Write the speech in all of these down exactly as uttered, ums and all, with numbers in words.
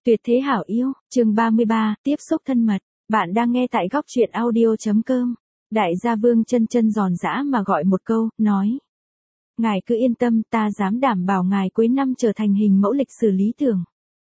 Tuyệt thế hảo yêu, chương ba mươi ba, tiếp xúc thân mật. Bạn đang nghe tại góc truyện audio chấm com. Đại gia Vương Chân Chân giòn giã mà gọi một câu, nói. Ngài cứ yên tâm, ta dám đảm bảo ngài cuối năm trở thành hình mẫu lịch sử lý tưởng.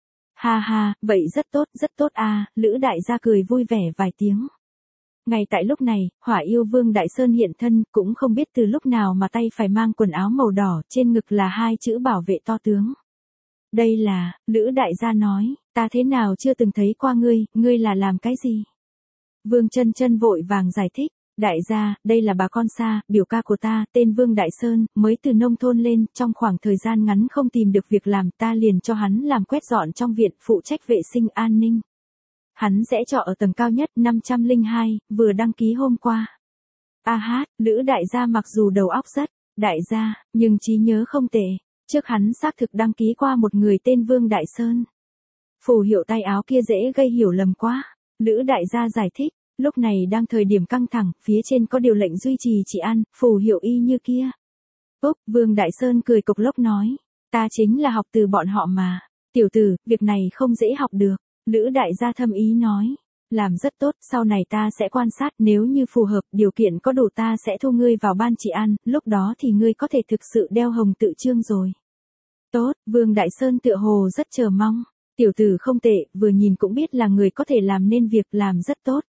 Ha ha, vậy rất tốt, rất tốt à, Lữ đại gia cười vui vẻ vài tiếng. Ngay tại lúc này, Hỏa yêu Vương Đại Sơn hiện thân, cũng không biết từ lúc nào mà tay phải mang quần áo màu đỏ, trên ngực là hai chữ bảo vệ to tướng. Đây là, Lữ đại gia nói, ta thế nào chưa từng thấy qua ngươi, ngươi là làm cái gì? Vương Chân Chân vội vàng giải thích, đại gia, đây là bà con xa, biểu ca của ta, tên Vương Đại Sơn, mới từ nông thôn lên, trong khoảng thời gian ngắn không tìm được việc làm, ta liền cho hắn làm quét dọn trong viện, phụ trách vệ sinh an ninh. Hắn sẽ trọ ở tầng cao nhất năm trăm lẻ hai, vừa đăng ký hôm qua. A hát, Lữ đại gia mặc dù đầu óc rất, đại gia, nhưng trí nhớ không tệ. Trước hắn xác thực đăng ký qua một người tên Vương Đại Sơn. Phù hiệu tay áo kia dễ gây hiểu lầm quá. Lữ đại gia giải thích, lúc này đang thời điểm căng thẳng, phía trên có điều lệnh duy trì trị an, phù hiệu y như kia. Úc, Vương Đại Sơn cười cộc lốc nói, ta chính là học từ bọn họ mà. Tiểu tử, việc này không dễ học được. Lữ đại gia thâm ý nói, làm rất tốt, sau này ta sẽ quan sát, nếu như phù hợp, điều kiện có đủ ta sẽ thu ngươi vào ban trị an, lúc đó thì ngươi có thể thực sự đeo hồng tự chương rồi. Tốt, Vương Đại Sơn tựa hồ rất chờ mong. Tiểu tử không tệ, vừa nhìn cũng biết là người có thể làm nên việc làm rất tốt.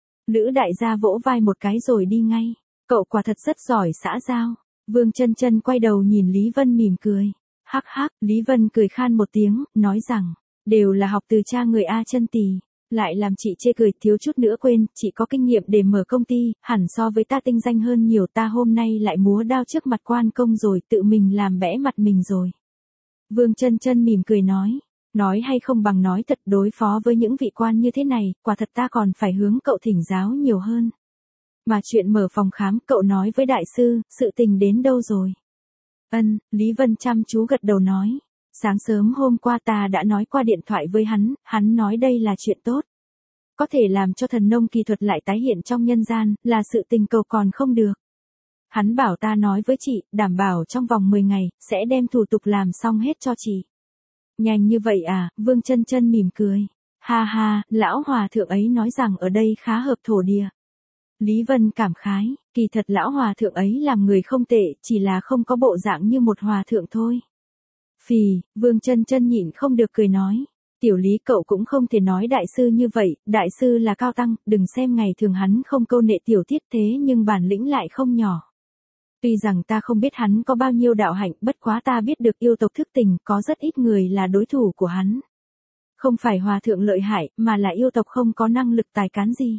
Lữ đại gia vỗ vai một cái rồi đi ngay. Cậu quả thật rất giỏi xã giao. Vương Chân Chân quay đầu nhìn Lý Vân mỉm cười. Hắc hắc, Lý Vân cười khan một tiếng, nói rằng, đều là học từ cha người A Chân tì. Lại làm chị chê cười, thiếu chút nữa quên, chị có kinh nghiệm để mở công ty, hẳn so với ta tinh danh hơn nhiều, ta hôm nay lại múa đao trước mặt quan công rồi, tự mình làm bẽ mặt mình rồi. Vương Chân Chân mỉm cười nói, nói hay không bằng nói thật, đối phó với những vị quan như thế này, quả thật ta còn phải hướng cậu thỉnh giáo nhiều hơn. Mà chuyện mở phòng khám, cậu nói với đại sư, sự tình đến đâu rồi? Ân, Lý Vân chăm chú gật đầu nói, sáng sớm hôm qua ta đã nói qua điện thoại với hắn, hắn nói đây là chuyện tốt. Có thể làm cho thần nông kỳ thuật lại tái hiện trong nhân gian, là sự tình cầu còn không được. Hắn bảo ta nói với chị, đảm bảo trong vòng mười ngày, sẽ đem thủ tục làm xong hết cho chị. Nhanh như vậy à, Vương Chân Chân mỉm cười. Ha ha, lão hòa thượng ấy nói rằng ở đây khá hợp thổ địa. Lý Vân cảm khái, kỳ thật lão hòa thượng ấy làm người không tệ, chỉ là không có bộ dạng như một hòa thượng thôi. Phì, Vương Chân Chân nhịn không được cười nói. Tiểu Lý cậu cũng không thể nói đại sư như vậy, đại sư là cao tăng, đừng xem ngày thường hắn không câu nệ tiểu tiết thế nhưng bản lĩnh lại không nhỏ. Tuy rằng ta không biết hắn có bao nhiêu đạo hạnh, bất quá ta biết được yêu tộc thức tình, có rất ít người là đối thủ của hắn. Không phải hòa thượng lợi hại, mà là yêu tộc không có năng lực tài cán gì.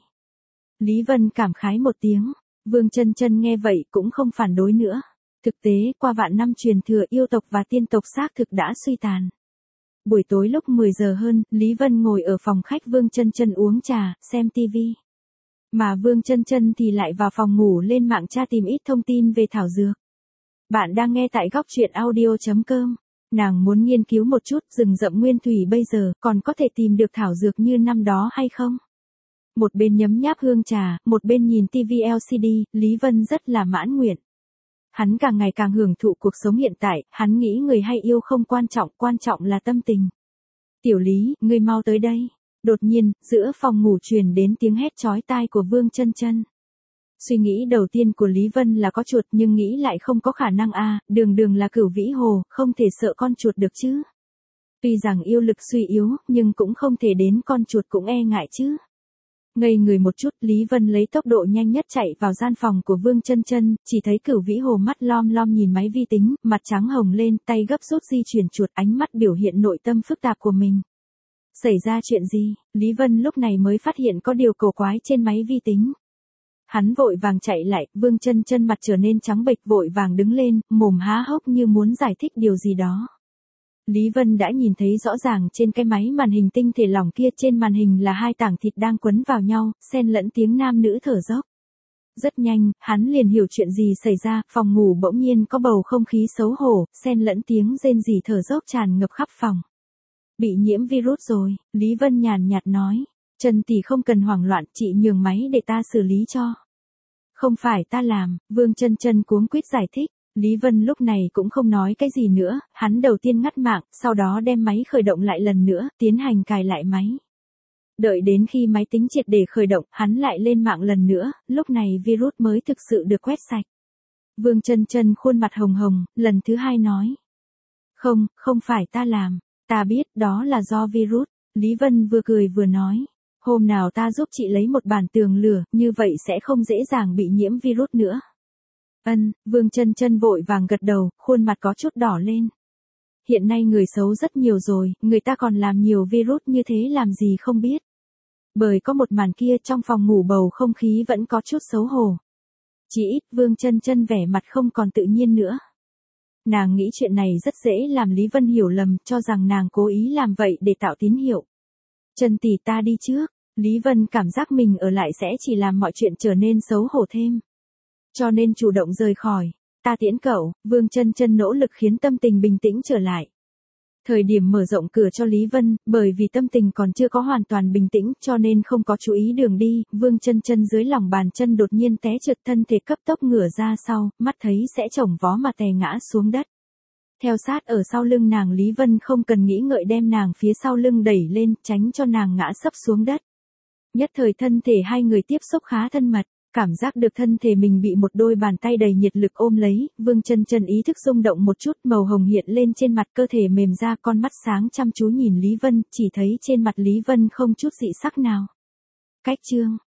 Lý Vân cảm khái một tiếng, Vương Chân Chân nghe vậy cũng không phản đối nữa. Thực tế, qua vạn năm truyền thừa yêu tộc và tiên tộc xác thực đã suy tàn. Buổi tối lúc mười giờ hơn, Lý Vân ngồi ở phòng khách Vương Chân Chân uống trà, xem tivi. Mà Vương Chân Chân thì lại vào phòng ngủ lên mạng tra tìm ít thông tin về thảo dược. Bạn đang nghe tại góc truyện audio chấm com. Nàng muốn nghiên cứu một chút rừng rậm nguyên thủy bây giờ còn có thể tìm được thảo dược như năm đó hay không. Một bên nhấm nháp hương trà, một bên nhìn tivi lờ xê đê, Lý Vân rất là mãn nguyện. Hắn càng ngày càng hưởng thụ cuộc sống hiện tại, hắn nghĩ người hay yêu không quan trọng, quan trọng là tâm tình. Tiểu Lý, ngươi mau tới đây. Đột nhiên, giữa phòng ngủ truyền đến tiếng hét chói tai của Vương Chân Chân. Suy nghĩ đầu tiên của Lý Vân là có chuột nhưng nghĩ lại không có khả năng a, à, đường đường là Cửu Vĩ Hồ, không thể sợ con chuột được chứ. Tuy rằng yêu lực suy yếu, nhưng cũng không thể đến con chuột cũng e ngại chứ. Ngây người một chút, Lý Vân lấy tốc độ nhanh nhất chạy vào gian phòng của Vương Chân Chân, chỉ thấy Cửu Vĩ Hồ mắt lom lom nhìn máy vi tính, mặt trắng hồng lên, tay gấp rút di chuyển chuột, ánh mắt biểu hiện nội tâm phức tạp của mình. Xảy ra chuyện gì? Lý Vân lúc này mới phát hiện có điều cổ quái trên máy vi tính. Hắn vội vàng chạy lại, Vương Chân Chân mặt trở nên trắng bệch vội vàng đứng lên, mồm há hốc như muốn giải thích điều gì đó. Lý Vân đã nhìn thấy rõ ràng trên cái máy màn hình tinh thể lỏng kia, trên màn hình là hai tảng thịt đang quấn vào nhau, xen lẫn tiếng nam nữ thở dốc. Rất nhanh, hắn liền hiểu chuyện gì xảy ra, phòng ngủ bỗng nhiên có bầu không khí xấu hổ, xen lẫn tiếng rên rỉ thở dốc tràn ngập khắp phòng. Bị nhiễm virus rồi, Lý Vân nhàn nhạt nói. Trần tỷ không cần hoảng loạn, chị nhường máy để ta xử lý cho. Không phải ta làm, Vương Chân Chân cuống quýt giải thích. Lý Vân lúc này cũng không nói cái gì nữa, hắn đầu tiên ngắt mạng, sau đó đem máy khởi động lại lần nữa, tiến hành cài lại máy. Đợi đến khi máy tính triệt để khởi động, hắn lại lên mạng lần nữa, lúc này virus mới thực sự được quét sạch. Vương Chân Chân khuôn mặt hồng hồng, lần thứ hai nói. Không, không phải ta làm, ta biết đó là do virus. Lý Vân vừa cười vừa nói. Hôm nào ta giúp chị lấy một bản tường lửa, như vậy sẽ không dễ dàng bị nhiễm virus nữa. Ân, Vương Chân Chân vội vàng gật đầu, khuôn mặt có chút đỏ lên. Hiện nay người xấu rất nhiều rồi, người ta còn làm nhiều virus như thế làm gì không biết. Bởi có một màn kia trong phòng ngủ bầu không khí vẫn có chút xấu hổ. Chỉ ít Vương Chân Chân vẻ mặt không còn tự nhiên nữa. Nàng nghĩ chuyện này rất dễ làm Lý Vân hiểu lầm, cho rằng nàng cố ý làm vậy để tạo tín hiệu. Chân tỷ ta đi trước, Lý Vân cảm giác mình ở lại sẽ chỉ làm mọi chuyện trở nên xấu hổ thêm. Cho nên chủ động rời khỏi, ta tiễn cậu, Vương Chân Chân nỗ lực khiến tâm tình bình tĩnh trở lại. Thời điểm mở rộng cửa cho Lý Vân, bởi vì tâm tình còn chưa có hoàn toàn bình tĩnh cho nên không có chú ý đường đi, Vương Chân Chân dưới lòng bàn chân đột nhiên té trượt thân thể cấp tốc ngửa ra sau, mắt thấy sẽ chổng vó mà tè ngã xuống đất. Theo sát ở sau lưng nàng Lý Vân không cần nghĩ ngợi đem nàng phía sau lưng đẩy lên, tránh cho nàng ngã sấp xuống đất. Nhất thời thân thể hai người tiếp xúc khá thân mật. Cảm giác được thân thể mình bị một đôi bàn tay đầy nhiệt lực ôm lấy, Vương Chân Chân ý thức rung động một chút, màu hồng hiện lên trên mặt, cơ thể mềm ra, con mắt sáng chăm chú nhìn Lý Vân, chỉ thấy trên mặt Lý Vân không chút dị sắc nào. Cách chương